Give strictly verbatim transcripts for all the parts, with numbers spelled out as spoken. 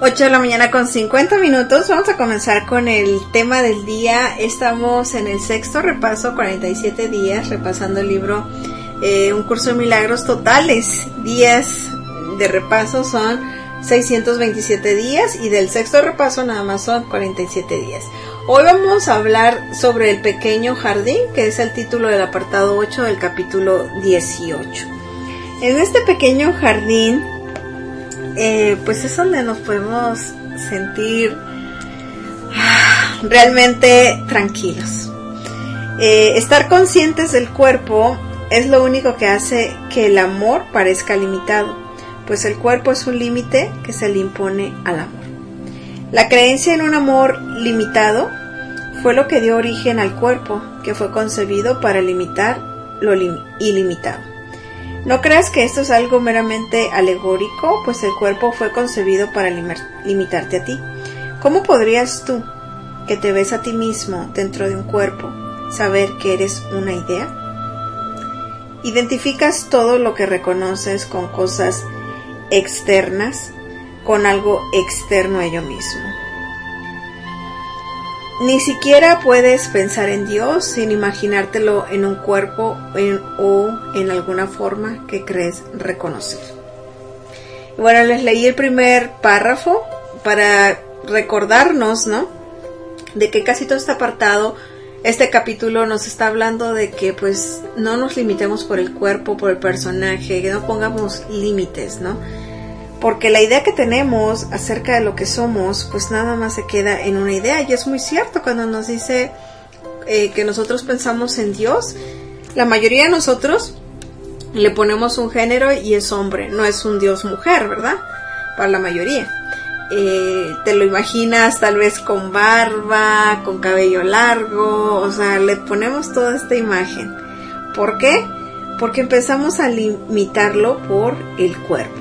ocho de la mañana con cincuenta minutos. Vamos a comenzar con el tema del día. Estamos en el sexto repaso, cuarenta y siete días, repasando el libro eh, Un Curso de Milagros. Totales días de repaso son seiscientos veintisiete días, y del sexto repaso nada más son cuarenta y siete días. Hoy vamos a hablar sobre el pequeño jardín, que es el título del apartado ocho del capítulo dieciocho. En este pequeño jardín, eh, pues es donde nos podemos sentir realmente tranquilos. Eh, estar conscientes del cuerpo es lo único que hace que el amor parezca limitado, pues el cuerpo es un límite que se le impone al amor. La creencia en un amor limitado fue lo que dio origen al cuerpo, que fue concebido para limitar lo lim- ilimitado. No creas que esto es algo meramente alegórico, pues el cuerpo fue concebido para lim- limitarte a ti. ¿Cómo podrías tú, que te ves a ti mismo dentro de un cuerpo, saber que eres una idea? Identificas todo lo que reconoces con cosas externas, con algo externo a ello mismo. Ni siquiera puedes pensar en Dios sin imaginártelo en un cuerpo en, o en alguna forma que crees reconocer. Y bueno, les leí el primer párrafo para recordarnos, ¿no?, de que casi todo este apartado, este capítulo nos está hablando de que pues no nos limitemos por el cuerpo, por el personaje, que no pongamos límites, ¿no? Porque la idea que tenemos acerca de lo que somos, pues nada más se queda en una idea. Y es muy cierto cuando nos dice eh, que nosotros pensamos en Dios. La mayoría de nosotros le ponemos un género y es hombre, no es un Dios mujer, ¿verdad? Para la mayoría. Eh, te lo imaginas tal vez con barba, con cabello largo, o sea, le ponemos toda esta imagen. ¿Por qué? Porque empezamos a limitarlo por el cuerpo.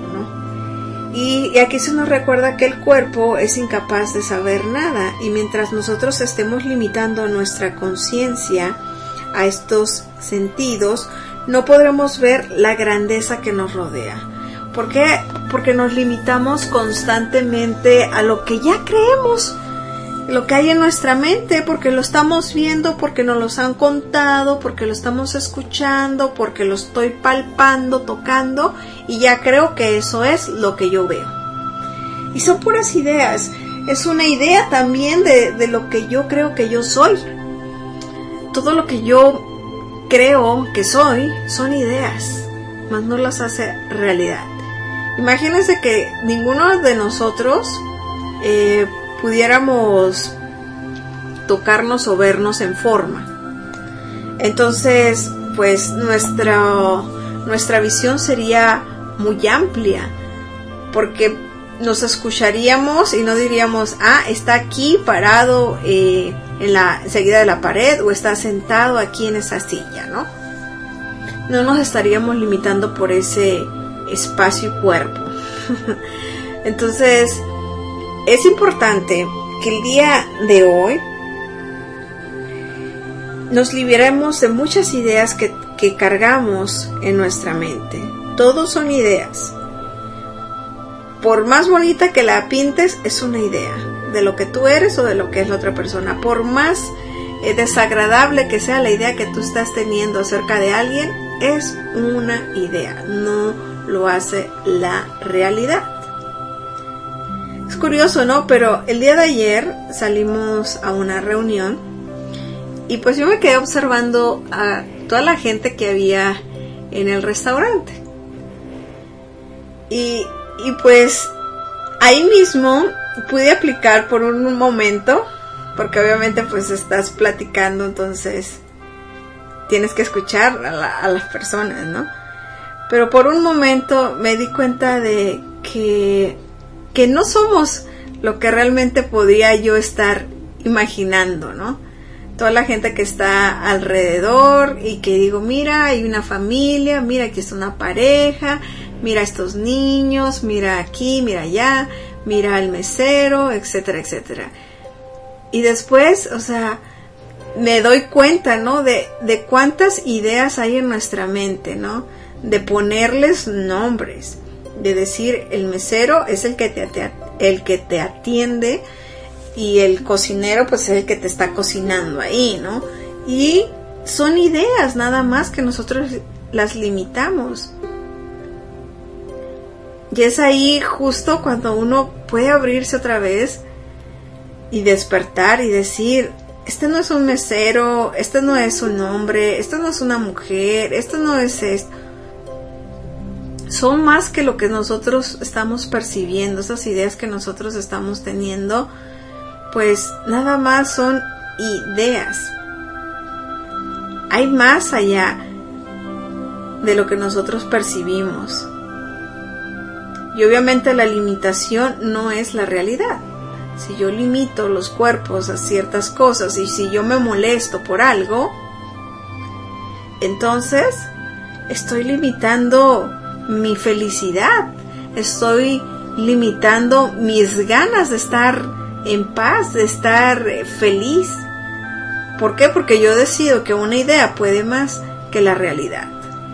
Y aquí se nos recuerda que el cuerpo es incapaz de saber nada, y mientras nosotros estemos limitando nuestra conciencia a estos sentidos, no podremos ver la grandeza que nos rodea. ¿Por qué? Porque nos limitamos constantemente a lo que ya creemos, lo que hay en nuestra mente, porque lo estamos viendo, porque nos los han contado, porque lo estamos escuchando, porque lo estoy palpando, tocando, y ya creo que eso es lo que yo veo. Y son puras ideas. Es una idea también de, de lo que yo creo que yo soy. Todo lo que yo creo que soy son ideas, mas no las hace realidad. Imagínense que ninguno de nosotros eh, pudiéramos tocarnos o vernos en forma. Entonces, pues nuestra, nuestra visión sería muy amplia, porque nos escucharíamos y no diríamos, ah, está aquí parado eh, en la enseguida de la pared, o está sentado aquí en esa silla, ¿no? No nos estaríamos limitando por ese espacio y cuerpo. Entonces, es importante que el día de hoy nos liberemos de muchas ideas que, que cargamos en nuestra mente. Todos son ideas. Por más bonita que la pintes, es una idea de lo que tú eres o de lo que es la otra persona. Por más eh, desagradable que sea la idea que tú estás teniendo acerca de alguien, es una idea, no lo hace la realidad. Es curioso, ¿no? Pero el día de ayer salimos a una reunión y pues yo me quedé observando a toda la gente que había en el restaurante. Y, y pues ahí mismo pude aplicar por un momento, porque obviamente pues estás platicando, entonces tienes que escuchar a, la, a las personas, ¿no? Pero por un momento me di cuenta de que, que no somos lo que realmente podría yo estar imaginando, ¿no? Toda la gente que está alrededor y que digo, mira, hay una familia, mira, aquí está una pareja, mira a estos niños, mira aquí, mira allá, mira al mesero, etcétera, etcétera. Y después, o sea, me doy cuenta, ¿no? De, de cuántas ideas hay en nuestra mente, ¿no? De ponerles nombres, de decir, el mesero es el que te, te, el que te atiende y el cocinero pues es el que te está cocinando ahí, ¿no? Y son ideas nada más que nosotros las limitamos. Y es ahí justo cuando uno puede abrirse otra vez y despertar y decir, este no es un mesero, este no es un hombre, esto no es una mujer, esto no es esto. Son más que lo que nosotros estamos percibiendo, esas ideas que nosotros estamos teniendo, pues nada más son ideas. Hay más allá de lo que nosotros percibimos. Y obviamente la limitación no es la realidad. Si yo limito los cuerpos a ciertas cosas y si yo me molesto por algo, entonces estoy limitando mi felicidad, estoy limitando mis ganas de estar en paz, de estar feliz. ¿Por qué? Porque yo decido que una idea puede más que la realidad.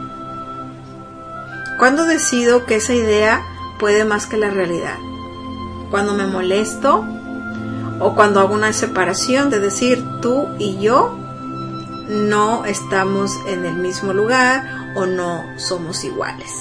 ¿Cuándo decido que esa idea puede más que la realidad? Cuando me molesto o cuando hago una separación de decir tú y yo no estamos en el mismo lugar o no somos iguales.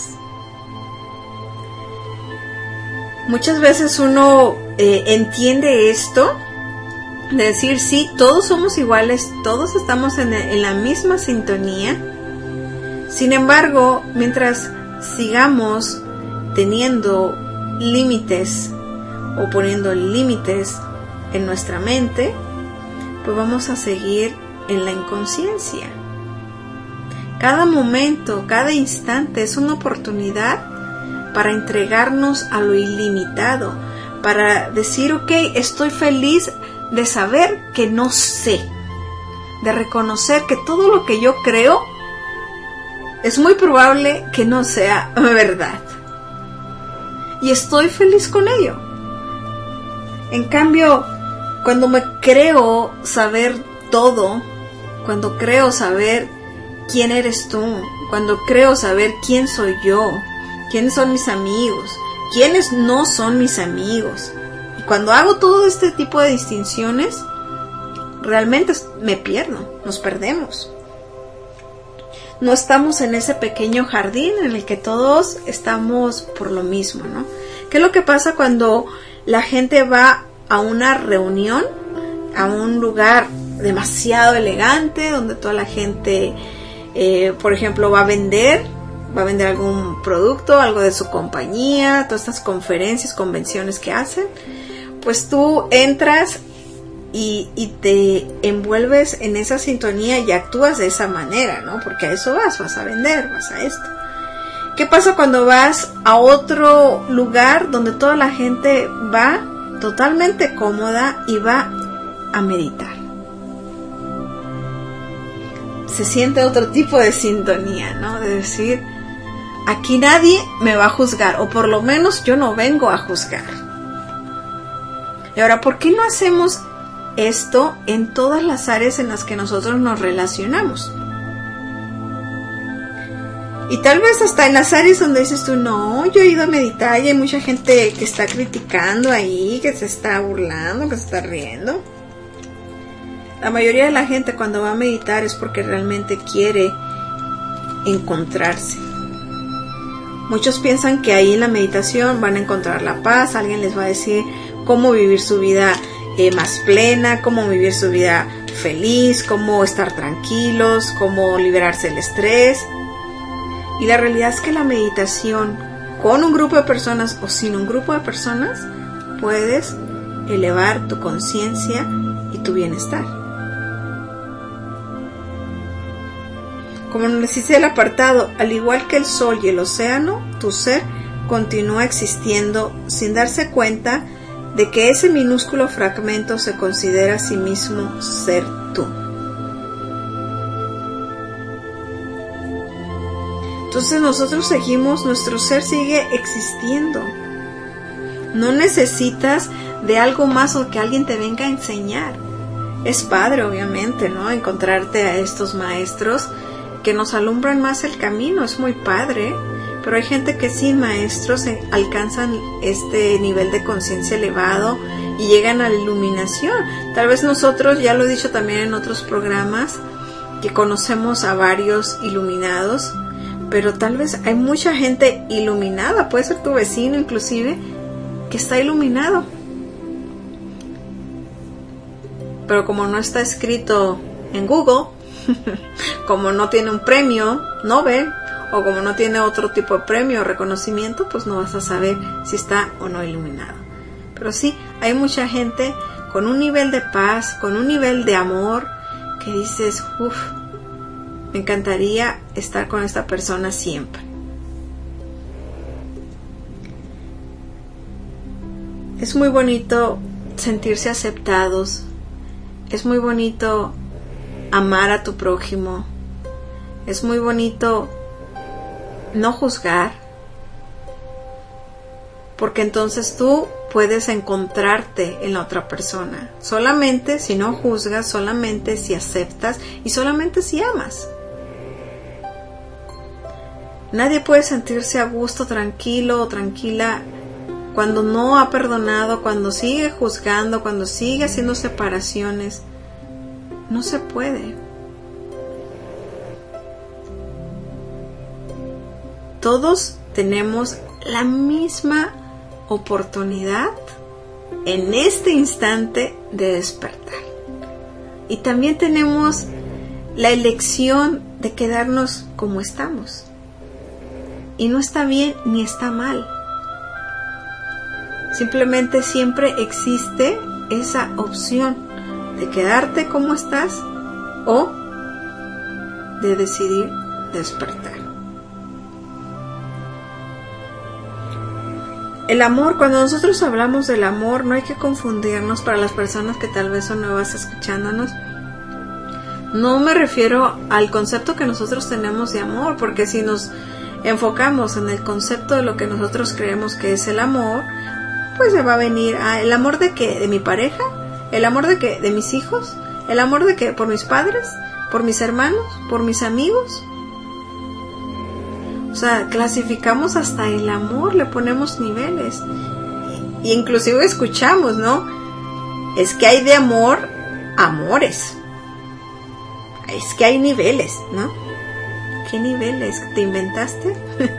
Muchas veces uno eh, entiende esto, de decir sí, todos somos iguales, todos estamos en, en la misma sintonía. Sin embargo, mientras sigamos teniendo límites o poniendo límites en nuestra mente, pues vamos a seguir en la inconsciencia. Cada momento, cada instante es una oportunidad para entregarnos a lo ilimitado, para decir, ok, estoy feliz de saber que no sé, de reconocer que todo lo que yo creo es muy probable que no sea verdad. Y estoy feliz con ello. En cambio, cuando me creo saber todo, cuando creo saber quién eres tú, cuando creo saber quién soy yo, quiénes son mis amigos, quiénes no son mis amigos, y cuando hago todo este tipo de distinciones, realmente me pierdo, nos perdemos. No estamos en ese pequeño jardín en el que todos estamos por lo mismo, ¿no? ¿Qué es lo que pasa cuando la gente va a una reunión, a un lugar demasiado elegante, donde toda la gente, eh, por ejemplo, va a vender, va a vender algún producto, algo de su compañía, todas estas conferencias, convenciones que hacen? Pues tú entras Y, y te envuelves en esa sintonía y actúas de esa manera, ¿no? Porque a eso vas, vas a vender, vas a esto. ¿Qué pasa cuando vas a otro lugar donde toda la gente va totalmente cómoda y va a meditar? Se siente otro tipo de sintonía, ¿no? De decir, aquí nadie me va a juzgar, o por lo menos yo no vengo a juzgar. Y ahora, ¿por qué no hacemos esto en todas las áreas en las que nosotros nos relacionamos? Y tal vez hasta en las áreas donde dices tú, no, yo he ido a meditar y hay mucha gente que está criticando ahí, que se está burlando, que se está riendo. La mayoría de la gente cuando va a meditar es porque realmente quiere encontrarse. Muchos piensan que ahí en la meditación van a encontrar la paz, alguien les va a decir cómo vivir su vida Eh, más plena, cómo vivir su vida feliz, cómo estar tranquilos, cómo liberarse del estrés. Y la realidad es que la meditación con un grupo de personas o sin un grupo de personas puedes elevar tu conciencia y tu bienestar. Como nos dice el apartado, al igual que el sol y el océano, tu ser continúa existiendo sin darse cuenta de que ese minúsculo fragmento se considera a sí mismo ser tú. Entonces nosotros seguimos, nuestro ser sigue existiendo. No necesitas de algo más o que alguien te venga a enseñar. Es padre, obviamente, ¿no? Encontrarte a estos maestros que nos alumbran más el camino, es muy padre. pero hay gente que sin maestros alcanzan este nivel de conciencia elevado y llegan a la iluminación. Tal vez nosotros, ya lo he dicho también en otros programas, que conocemos a varios iluminados, pero tal vez hay mucha gente iluminada, puede ser tu vecino inclusive, que está iluminado. Pero como no está escrito en Google, como no tiene un premio Nobel, o como no tiene otro tipo de premio o reconocimiento, pues no vas a saber si está o no iluminado. Pero sí, hay mucha gente con un nivel de paz, con un nivel de amor, que dices, uff, me encantaría estar con esta persona siempre. Es muy bonito sentirse aceptados, es muy bonito amar a tu prójimo, es muy bonito no juzgar, porque entonces tú puedes encontrarte en la otra persona, solamente si no juzgas, solamente si aceptas y solamente si amas. Nadie puede sentirse a gusto, tranquilo o tranquila cuando no ha perdonado, cuando sigue juzgando, cuando sigue haciendo separaciones. No se puede. Todos tenemos la misma oportunidad en este instante de despertar. Y también tenemos la elección de quedarnos como estamos. Y no está bien ni está mal. Simplemente siempre existe esa opción de quedarte como estás o de decidir despertar. El amor, cuando nosotros hablamos del amor, no hay que confundirnos. Para las personas que tal vez son nuevas escuchándonos, no me refiero al concepto que nosotros tenemos de amor, porque si nos enfocamos en el concepto de lo que nosotros creemos que es el amor, pues se va a venir a el amor de qué, de mi pareja, el amor de qué, de mis hijos, el amor de qué, por mis padres, por mis hermanos, por mis amigos. O sea, clasificamos hasta el amor, le ponemos niveles. Y inclusive escuchamos, ¿no? Es que hay de amor, amores. Es que hay niveles, ¿no? ¿Qué niveles? ¿Te inventaste?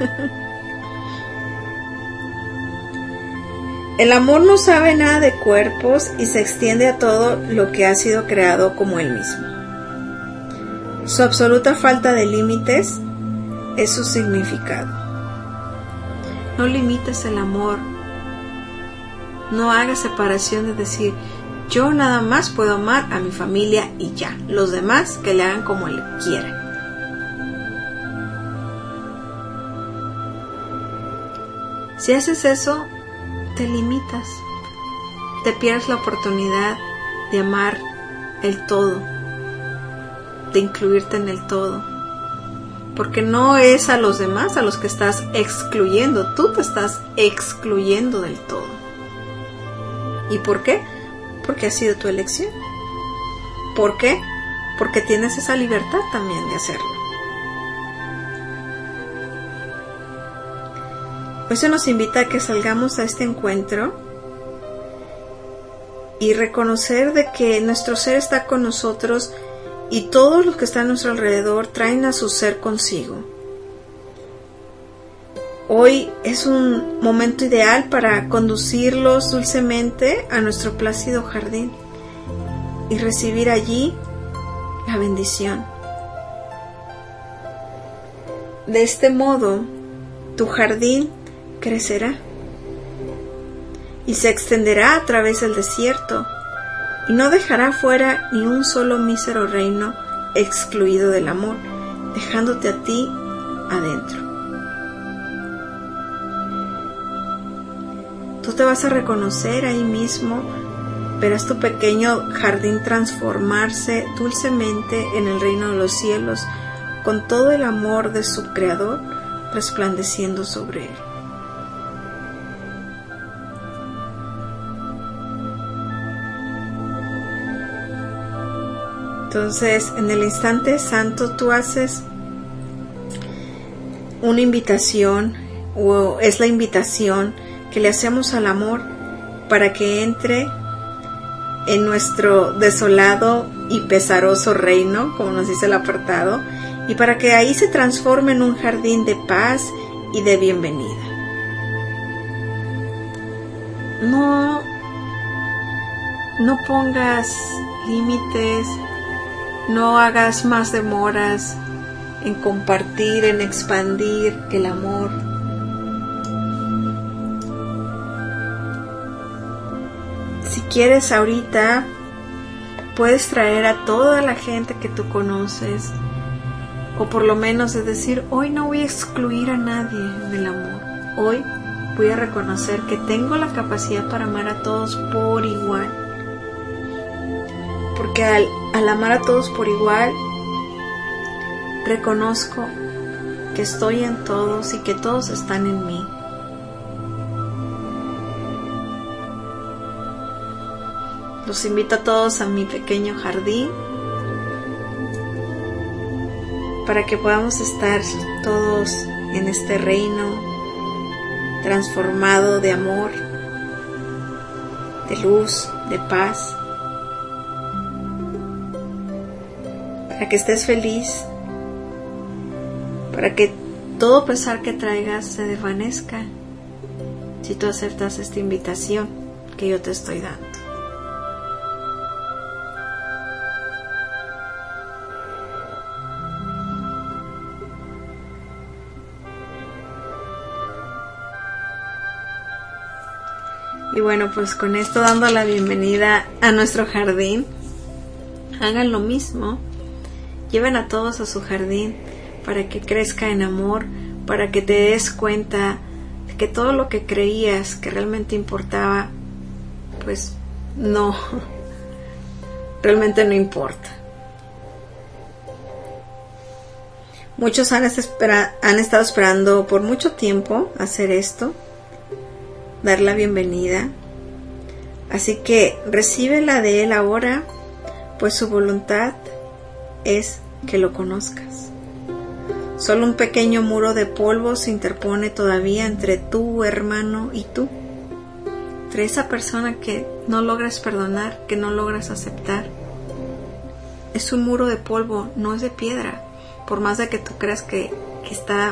El amor no sabe nada de cuerpos y se extiende a todo lo que ha sido creado como él mismo. Su absoluta falta de límites es su significado. No limites el amor. No hagas separación de decir, yo nada más puedo amar a mi familia y ya. Los demás que le hagan como él quiera. Si haces eso, te limitas. Te pierdes la oportunidad de amar el todo, de incluirte en el todo. Porque no es a los demás a los que estás excluyendo, tú te estás excluyendo del todo. ¿Y por qué? Porque ha sido tu elección. ¿Por qué? Porque tienes esa libertad también de hacerlo. Hoy se nos invita a que salgamos a este encuentro y reconocer de que nuestro ser está con nosotros y todos los que están a nuestro alrededor traen a su ser consigo. Hoy es un momento ideal para conducirlos dulcemente a nuestro plácido jardín y recibir allí la bendición. De este modo, tu jardín crecerá y se extenderá a través del desierto y no dejará fuera ni un solo mísero reino excluido del amor, dejándote a ti adentro. Tú te vas a reconocer ahí mismo, verás tu pequeño jardín transformarse dulcemente en el reino de los cielos, con todo el amor de su creador resplandeciendo sobre él. Entonces, en el instante santo tú haces una invitación, o es la invitación que le hacemos al amor para que entre en nuestro desolado y pesaroso reino, como nos dice el apartado, y para que ahí se transforme en un jardín de paz y de bienvenida. No, no pongas límites, no hagas más demoras en compartir, en expandir el amor. Si quieres ahorita, puedes traer a toda la gente que tú conoces, o por lo menos es decir, hoy no voy a excluir a nadie del amor. Hoy voy a reconocer que tengo la capacidad para amar a todos por igual. Porque al, al amar a todos por igual, reconozco que estoy en todos y que todos están en mí. Los invito a todos a mi pequeño jardín para que podamos estar todos en este reino transformado de amor, de luz, de paz, para que estés feliz, para que todo pesar que traigas se desvanezca si tú aceptas esta invitación que yo te estoy dando. Y bueno, pues con esto dando la bienvenida a nuestro jardín, hagan lo mismo, lleven a todos a su jardín para que crezca en amor, para que te des cuenta de que todo lo que creías que realmente importaba, pues no, realmente no importa. Muchos han, espera, han estado esperando por mucho tiempo hacer esto, dar la bienvenida, así que recíbela de Él ahora, pues su voluntad es que lo conozcas. Solo un pequeño muro de polvo se interpone todavía entre tu hermano y tú, entre esa persona que no logras perdonar, que no logras aceptar. Es un muro de polvo, no es de piedra, por más de que tú creas que, que está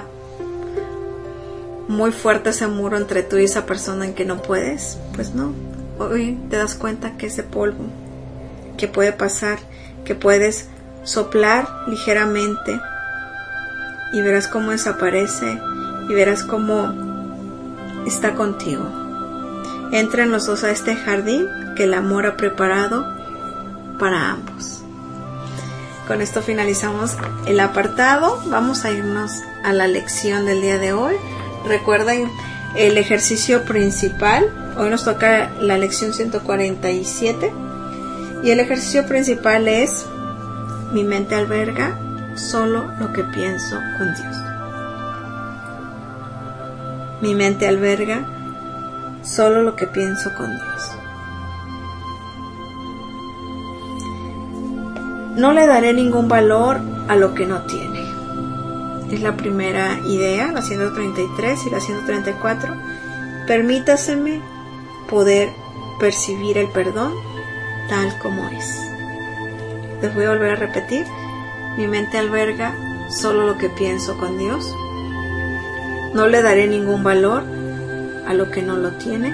muy fuerte ese muro entre tú y esa persona en que no puedes, pues no. Hoy te das cuenta que es de polvo, que puede pasar, que puedes soplar ligeramente y verás cómo desaparece y verás cómo está contigo. Entren los dos a este jardín que el amor ha preparado para ambos. Con esto finalizamos el apartado. Vamos a irnos a la lección del día de hoy. Recuerden el ejercicio principal. Hoy nos toca la lección ciento cuarenta y siete. Y el ejercicio principal es: mi mente alberga solo lo que pienso con Dios. Mi mente alberga solo lo que pienso con Dios. No le daré ningún valor a lo que no tiene. Es la primera idea, la ciento treinta y tres y la ciento treinta y cuatro. Permítaseme poder percibir el perdón tal como es. Les voy a volver a repetir. Mi mente alberga solo lo que pienso con Dios. No le daré ningún valor a lo que no lo tiene.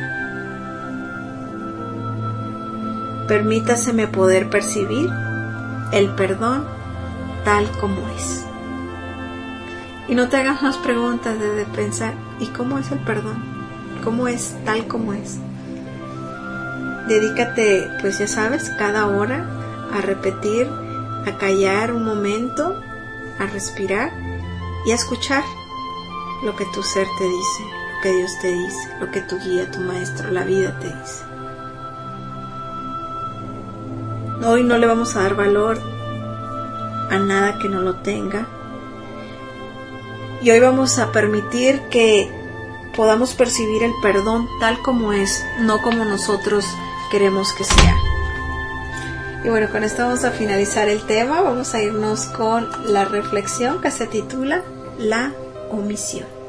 Permítaseme poder percibir el perdón tal como es. Y no te hagas más preguntas de pensar, ¿y cómo es el perdón? ¿Cómo es tal como es? Dedícate, pues ya sabes, cada hora a repetir, a callar un momento, a respirar y a escuchar lo que tu ser te dice, lo que Dios te dice, lo que tu guía, tu maestro, la vida te dice. Hoy no le vamos a dar valor a nada que no lo tenga. Y hoy vamos a permitir que podamos percibir el perdón tal como es, no como nosotros queremos que sea. Y bueno, con esto vamos a finalizar el tema. Vamos a irnos con la reflexión que se titula La omisión.